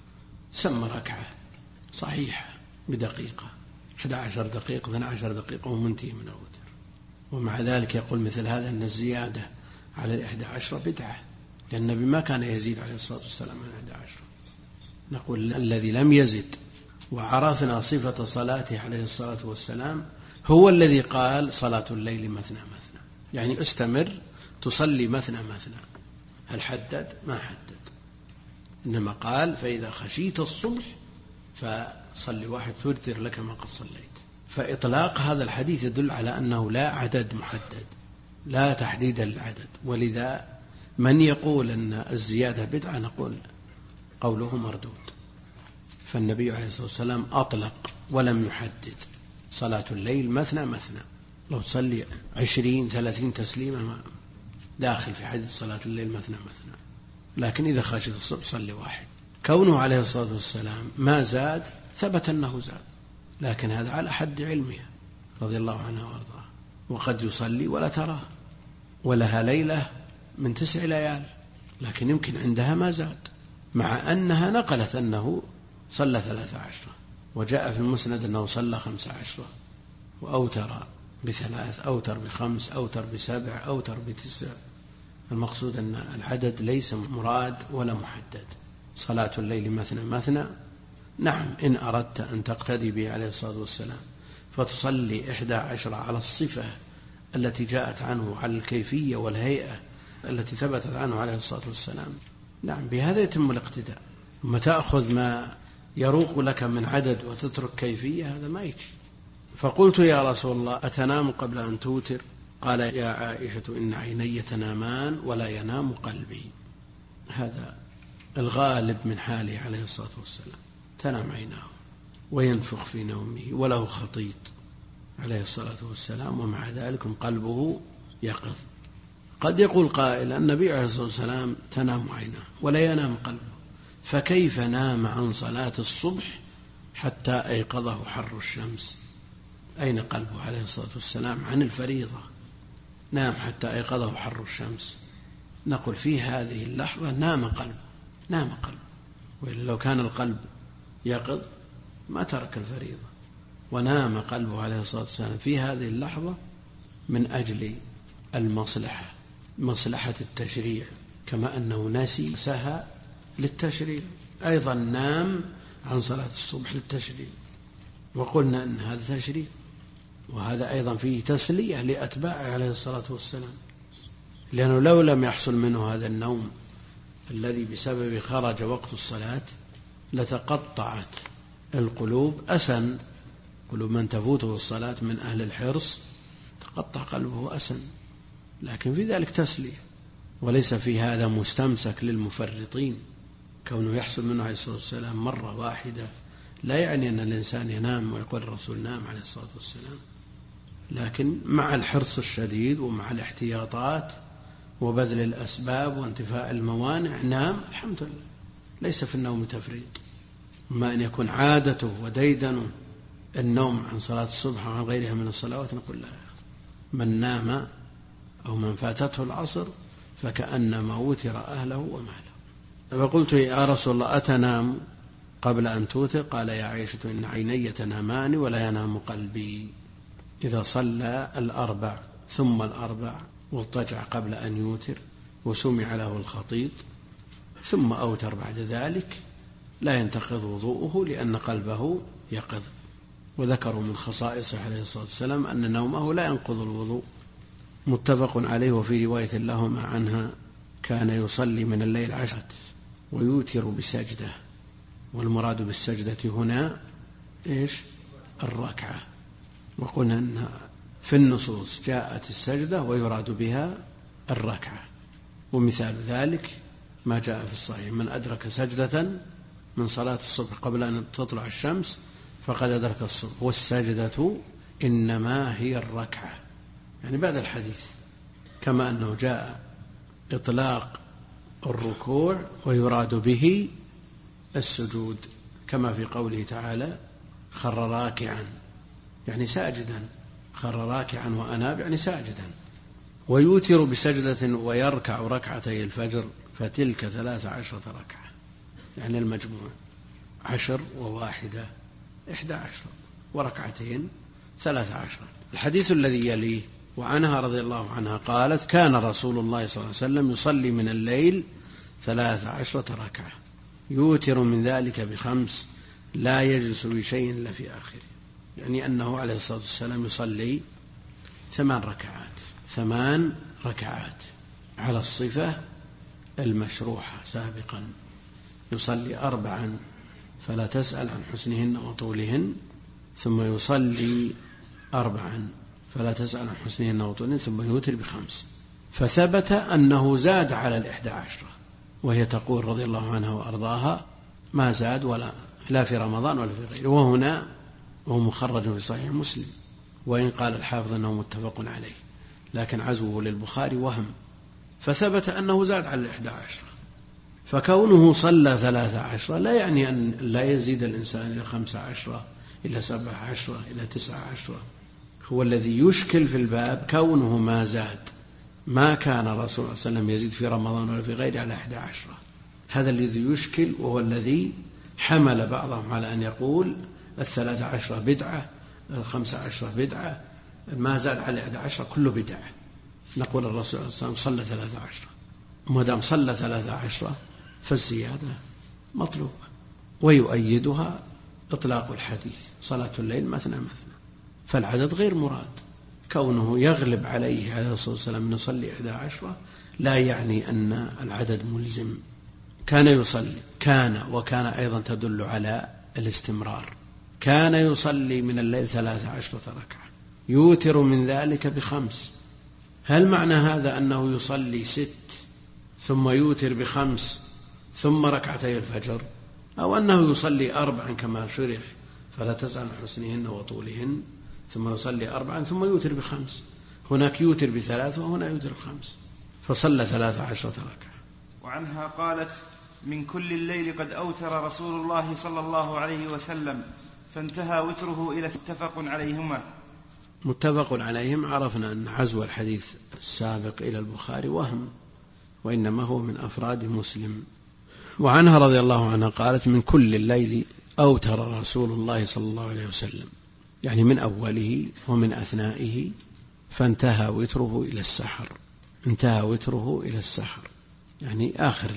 سمى ركعة صحيحة بدقيقة 11 دقيقة 12 دقيقة ومنتهي من الوتر. ومع ذلك يقول مثل هذا أن الزيادة على 11 بدعة، لأن النبي ما كان يزيد عليه الصلاة والسلام عن 11. نقول الذي لم يزد وعرفنا صفة صلاته عليه الصلاة والسلام هو الذي قال صلاة الليل مثنى مثنى، يعني استمر تصلي مثنى مثنى. هل حدد؟ ما حدد، إنما قال فإذا خشيت الصبح فصلي 1 توتر لك ما قد صليت. فإطلاق هذا الحديث يدل على أنه لا عدد محدد، لا تحديد للعدد. ولذا من يقول أن الزيادة بدعة نقول قوله مردود. فالنبي عليه الصلاة والسلام أطلق ولم يحدد. صلاة الليل مثنى مثنى، لو تصلي 20-30 تسليمة داخل في حديث صلاة الليل مثنى مثنى. لكن إذا خشيت الصبح صلي 1. كونه عليه الصلاة والسلام ما زاد ثبت أنه زاد، لكن هذا على حد علمها رضي الله عنها وارضاه. وقد يصلي ولا تراه، ولها ليلة من 9 ليال، لكن يمكن عندها ما زاد، مع أنها نقلت أنه صلى 13 وجاء في المسند أنه صلى 15 وأوتر ب3 أوتر ب5 أوتر ب7 أوتر ب9. المقصود أن العدد ليس مراد ولا محدد. صلاة الليل مثنى مثنى، نعم إن أردت أن تقتدي به عليه الصلاة والسلام فتصلي 11 على الصفة التي جاءت عنه، على الكيفية والهيئة التي ثبتت عنه عليه الصلاة والسلام، نعم بهذا يتم الاقتداء. ثم تأخذ ما يروق لك من عدد وتترك كيفية، هذا ما يجي. فقلت يا رسول الله أتنام قبل أن توتر؟ قال يا عائشة إن عيني تنامان ولا ينام قلبي. هذا الغالب من حاله عليه الصلاة والسلام، تنام عيناه وينفخ في نومه وله خطيط عليه الصلاة والسلام، ومع ذلك قلبه يقظ. قد يقول قائل النبي عليه الصلاة والسلام تنام عيناه ولا ينام قلبه، فكيف نام عن صلاة الصبح حتى أيقظه حر الشمس؟ أين قلبه عليه الصلاة والسلام عن الفريضة؟ نام حتى أيقظه حر الشمس. نقول في هذه اللحظة نام قلبه، وإلا لو كان القلب يقظ ما ترك الفريضة. ونام قلبه عليه الصلاة والسلام في هذه اللحظة من أجل المصلحة، مصلحة التشريع، كما أنه نسي سهى للتشريع، أيضا نام عن صلاة الصبح للتشريع، وقلنا أن هذا تشريع، وهذا أيضا فيه تسلية لأتباعه عليه الصلاة والسلام، لأنه لو لم يحصل منه هذا النوم الذي بسبب خرج وقت الصلاة لتقطعت القلوب أسن. قلوب من تفوته الصلاة من أهل الحرص تقطع قلبه أسن، لكن في ذلك تسلية، وليس في هذا مستمسك للمفرطين. كونه يحصل منه عليه الصلاة والسلام مرة واحدة لا يعني أن الإنسان ينام ويقول الرسول نام عليه الصلاة والسلام، لكن مع الحرص الشديد ومع الاحتياطات وبذل الأسباب وانتفاء الموانع نام، الحمد لله، ليس في النوم تفريط. ما أن يكون عادته وديدنه النوم عن صلاة الصبح وعن غيرها من الصلوات، نقول لا، من نام أو من فاتته العصر فكأنما وتر أهله وماله. فقلت يا رسول الله أتنام قبل أن توتر؟ قال يا عائشة إن عيني تنامان ولا ينام قلبي. إذا صلى الأربع ثم الأربع واضطجع قبل أن يوتر وسمع له الخطيط ثم أوتر بعد ذلك لا ينتقض وضوءه لأن قلبه يقظ. وذكروا من خصائصه عليه الصلاة والسلام أن نومه لا ينقض الوضوء. متفق عليه. وفي رواية لهما عنها كان يصلي من الليل 10 ويوتر بسجدة، والمراد بالسجدة هنا إيش؟ الركعة. وقلنا أن في النصوص جاءت السجدة ويراد بها الركعة، ومثال ذلك ما جاء في الصحيح من أدرك سجدة من صلاة الصبح قبل أن تطلع الشمس فقد أدرك الصبح، والسجدة إنما هي الركعة، يعني بعد الحديث. كما أنه جاء إطلاق الركوع ويراد به السجود، كما في قوله تعالى خر راكعا يعني ساجدا، خر راكعا وأناب يعني ساجدا. ويوتر بسجدة ويركع ركعتي الفجر فتلك 13 ركعة، يعني المجموع 10 وواحدة 11 وركعتين 13. الحديث الذي يليه وعنها رضي الله عنها قالت كان رسول الله صلى الله عليه وسلم يصلي من الليل 13 ركعة يوتر من ذلك ب5 لا يجلس بشيء إلا في آخره، يعني أنه عليه الصلاة والسلام يصلي 8 ركعات على الصفة المشروحة سابقا. يصلي 4 فلا تسأل عن حسنهن وطولهن، ثم يصلي 4 فلا تسأل عن حسنهن وطولهن، ثم يوتر ب5. فثبت أنه زاد على 11، وهي تقول رضي الله عنها وأرضاها ما زاد ولا لا في رمضان ولا في غيره. وهنا وهو مخرج في صحيح مسلم، وإن قال الحافظ أنه متفق عليه، لكن عزوه للبخاري وهم، فثبت أنه زاد على 11. فكونه صلى 13 لا يعني أن لا يزيد الإنسان إلى 15 إلى 17 إلى 19. هو الذي يشكل في الباب كونه ما زاد، ما كان الرسول صلى الله عليه وسلم يزيد في رمضان ولا في غيره على 11. هذا الذي يشكل، وهو الذي حمل بعضهم على أن يقول 13 بدعة 15 بدعة، ما زاد على 11 كله بدعة. نقول الرسول صلى الله عليه وسلم صلى 13، ما دام صلى 13 فالزيادة مطلوبة. ويؤيدها إطلاق الحديث صلاة الليل مثنى مثنى، فالعدد غير مراد. كونه يغلب عليه عليه الصلاة والسلام أن يصلي 11 لا يعني أن العدد ملزم. كان يصلي، وكان أيضا تدل على الاستمرار. كان يصلي من الليل 13 ركعة يوتر من ذلك ب5. هل معنى هذا أنه يصلي 6 ثم يوتر ب5 ثم ركعتي الفجر، أو أنه يصلي 4 كما شرح فلا تسأل عن حسنهن وطولهن، ثم يصلي 4 ثم يوتر ب5؟ هناك يوتر ب3 وهنا يوتر ب5، فصلى 13 ركعة. وعنها قالت من كل الليل قد أوتر رسول الله صلى الله عليه وسلم فانتهى وتره إلى متفق عليهما. متفق عليهم. عرفنا أن عزو الحديث السابق إلى البخاري وهم، وإنما هو من أفراد مسلم. وعنها رضي الله عنها قالت من كل الليل أوتر رسول الله صلى الله عليه وسلم، يعني من أوله ومن أثنائه، فانتهى وتره إلى السحر. انتهى وتره إلى السحر يعني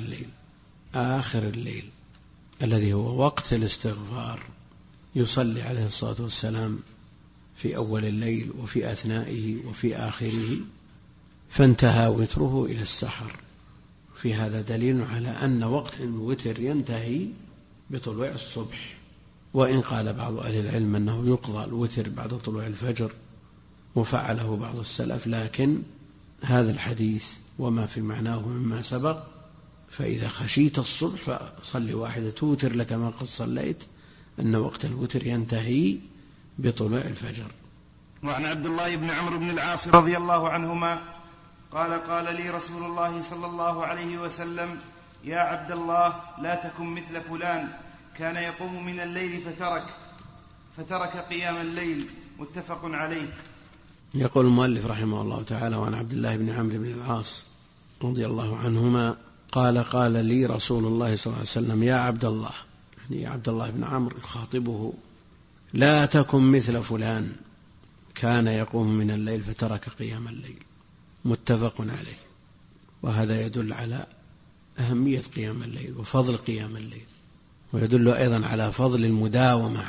آخر الليل الذي هو وقت الاستغفار. يصلي عليه الصلاة والسلام في أول الليل وفي أثنائه وفي آخره، فانتهى وتره إلى السحر. في هذا دليل على أن وقت الوتر ينتهي بطلوع الصبح، وإن قال بعض أهل العلم أنه يقضى الوتر بعد طلوع الفجر، وفعله بعض السلف، لكن هذا الحديث وما في معناه مما سبق، فإذا خشيت الصبح فصل واحدة توتر لك ما قد صليت، أن وقت الوتر ينتهي بطلوع الفجر. وعن عبد الله بن عمرو بن العاص رضي الله عنهما قال لي رسول الله صلى الله عليه وسلم يا عبد الله لا تكن مثل فلان كان يقوم من الليل فترك قيام الليل. متفق عليه. يقول المؤلف رحمه الله تعالى وعن عبد الله بن عمرو بن العاص رضي الله عنهما قال لي رسول الله صلى الله عليه وسلم يا عبد الله، يعني يا عبد الله بن عمرو يخاطبه، لا تكن مثل فلان كان يقوم من الليل فترك قيام الليل. متفق عليه. وهذا يدل على أهمية قيام الليل وفضل قيام الليل، ويدل أيضا على فضل المداومة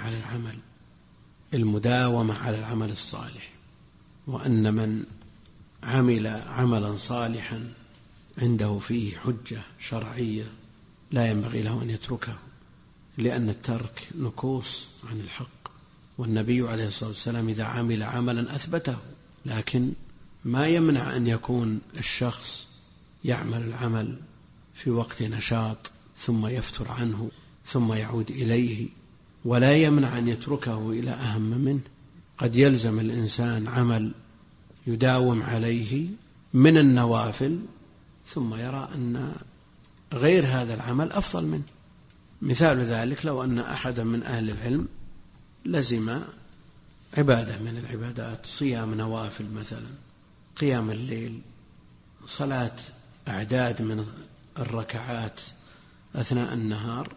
على العمل الصالح، وأن من عمل عملا صالحا عنده فيه حجة شرعية لا ينبغي له أن يتركه، لأن الترك نكوص عن الحق. والنبي عليه الصلاة والسلام إذا عمل عملا أثبته، لكن ما يمنع أن يكون الشخص يعمل العمل في وقت نشاط ثم يفتر عنه ثم يعود إليه، ولا يمنع أن يتركه إلى أهم منه. قد يلزم الإنسان عمل يداوم عليه من النوافل ثم يرى أن غير هذا العمل أفضل منه. مثال ذلك لو أن أحدا من أهل العلم لزم عبادة من العبادات، صيام نوافل مثلا، قيام الليل، صلاة أعداد من الركعات أثناء النهار،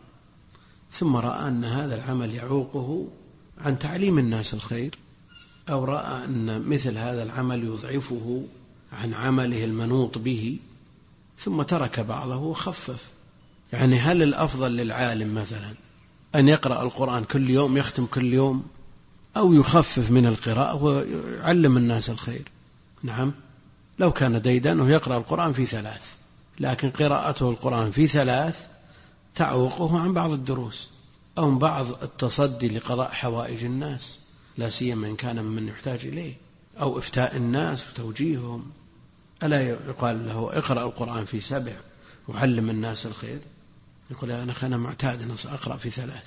ثم رأى أن هذا العمل يعوقه عن تعليم الناس الخير، أو رأى أن مثل هذا العمل يضعفه عن عمله المنوط به، ثم ترك بعضه وخفف. يعني هل الأفضل للعالم مثلا أن يقرأ القرآن كل يوم، يختم كل يوم، أو يخفف من القراءة ويعلم الناس الخير؟ نعم، لو كان ديدنه يقرأ القرآن في 3، لكن قراءته القرآن في 3 تعوقه عن بعض الدروس أو بعض التصدي لقضاء حوائج الناس، لا سيما إن كان من يحتاج إليه، أو إفتاء الناس وتوجيههم. ألا يقال له اقرأ القرآن في 7 وعلم الناس الخير؟ يقول أنا معتاد أن أقرأ في 3،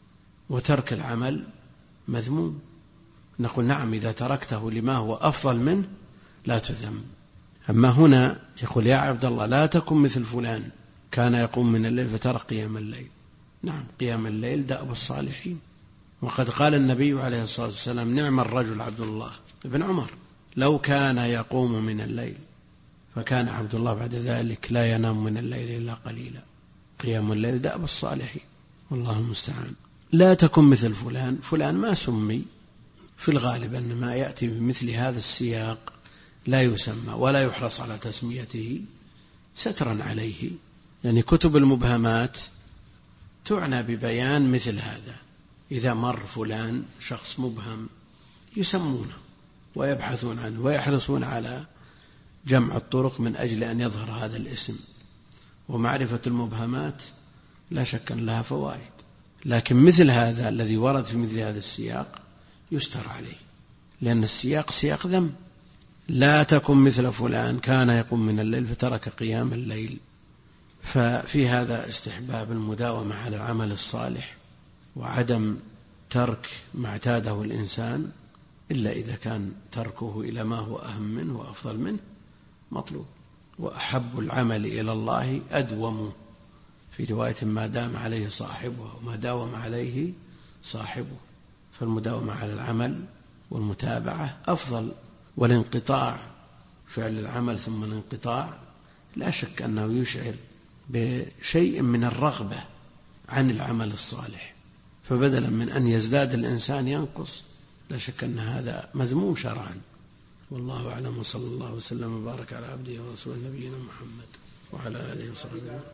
وترك العمل مذموم. نقول نعم، إذا تركته لما هو أفضل منه لا تذم. أما هنا يقول يا عبد الله لا تكن مثل فلان كان يقوم من الليل فترك قيام الليل. نعم، قيام الليل دأب الصالحين. وقد قال النبي عليه الصلاة والسلام نعم الرجل عبد الله بن عمر لو كان يقوم من الليل، فكان عبد الله بعد ذلك لا ينام من الليل إلا قليلا. قيام الليل دأب الصالحين، والله المستعان. لا تكن مثل فلان، فلان ما سمي، في الغالب أن ما يأتي بمثل هذا السياق لا يسمى ولا يحرص على تسميته سترا عليه. يعني كتب المبهمات تعنى ببيان مثل هذا، إذا مر فلان شخص مبهم يسمونه ويبحثون عنه ويحرصون على جمع الطرق من أجل أن يظهر هذا الاسم. ومعرفة المبهمات لا شك أن لها فوائد، لكن مثل هذا الذي ورد في مثل هذا السياق يستر عليه، لأن السياق سياق ذم. لا تكن مثل فلان كان يقوم من الليل فترك قيام الليل. ففي هذا استحباب المداومة على العمل الصالح، وعدم ترك ما اعتاده الإنسان إلا إذا كان تركه إلى ما هو أهم منه وأفضل منه مطلوب. وأحب العمل إلى الله أدومه، في رواية ما دام عليه صاحبه وما داوم عليه صاحبه. فالمداومة على العمل والمتابعة أفضل. والانقطاع، فعل العمل ثم الانقطاع، لا شك أنه يشعر بشيء من الرغبة عن العمل الصالح، فبدلا من أن يزداد الإنسان ينقص. لا شك أن هذا مذموم شرعا. والله أعلم، وصلى الله وسلم وبارك على عبده ورسوله نبينا محمد وعلى آله وصحبه.